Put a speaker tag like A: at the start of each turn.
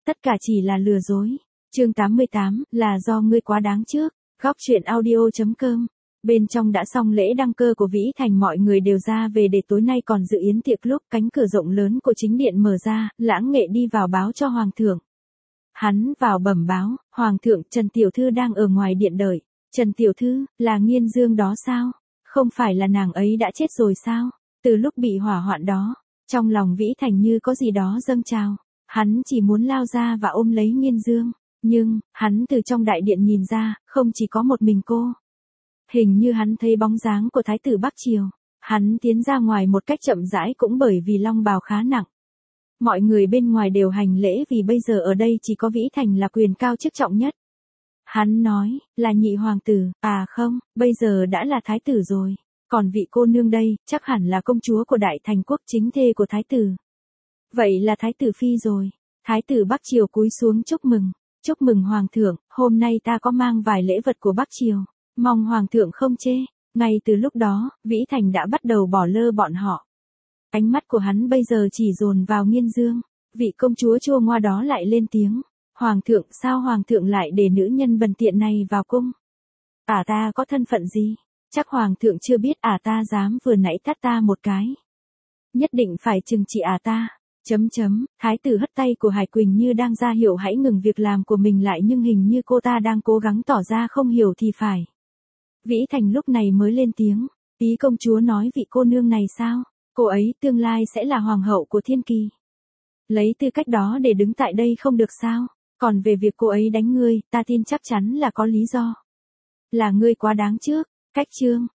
A: tất cả chỉ là lừa dối. Chương 88, là do ngươi quá đáng trước. Góc truyện audio.com. Bên trong đã xong lễ đăng cơ của Vĩ Thành, mọi người đều ra về để tối nay còn dự yến tiệc. Lúc cánh cửa rộng lớn của chính điện mở ra, Lãng Nghệ đi vào báo cho hoàng thượng. Hắn vào bẩm báo, hoàng thượng, Trần tiểu thư đang ở ngoài điện đợi. Trần tiểu thư, là Nghiên Dương đó sao? Không phải là nàng ấy đã chết rồi sao? Từ lúc bị hỏa hoạn đó, trong lòng Vĩ Thành như có gì đó dâng trào. Hắn chỉ muốn lao ra và ôm lấy Nghiên Dương. Nhưng, hắn từ trong đại điện nhìn ra, không chỉ có một mình cô. Hình như hắn thấy bóng dáng của thái tử Bắc Triều. Hắn tiến ra ngoài một cách chậm rãi, cũng bởi vì long bào khá nặng. Mọi người bên ngoài đều hành lễ vì bây giờ ở đây chỉ có Vĩ Thành là quyền cao chức trọng nhất. Hắn nói, là nhị hoàng tử, à không, bây giờ đã là thái tử rồi. Còn vị cô nương đây, chắc hẳn là công chúa của Đại Thành quốc, chính thê của thái tử. Vậy là thái tử phi rồi. Thái tử Bắc Triều cúi xuống chúc mừng. Chúc mừng hoàng thượng, hôm nay ta có mang vài lễ vật của Bắc Triều. Mong hoàng thượng không chê. Ngay từ lúc đó, Vĩ Thành đã bắt đầu bỏ lơ bọn họ. Ánh mắt của hắn bây giờ chỉ dồn vào Nghiên Dương. Vị công chúa chua ngoa đó lại lên tiếng. Hoàng thượng, sao hoàng thượng lại để nữ nhân bần tiện này vào cung? Ta có thân phận gì? Chắc hoàng thượng chưa biết ta dám vừa nãy tát ta một cái. Nhất định phải trừng trị ta. Thái tử hất tay của Hải Quỳnh như đang ra hiệu hãy ngừng việc làm của mình lại, nhưng hình như cô ta đang cố gắng tỏ ra không hiểu thì phải. Vĩ Thành lúc này mới lên tiếng. Ý công chúa nói vị cô nương này sao? Cô ấy tương lai sẽ là hoàng hậu của Thiên Kỳ. Lấy tư cách đó để đứng tại đây không được sao? Còn về việc cô ấy đánh ngươi, ta tin chắc chắn là có lý do. Là ngươi quá đáng trước. Cách chương.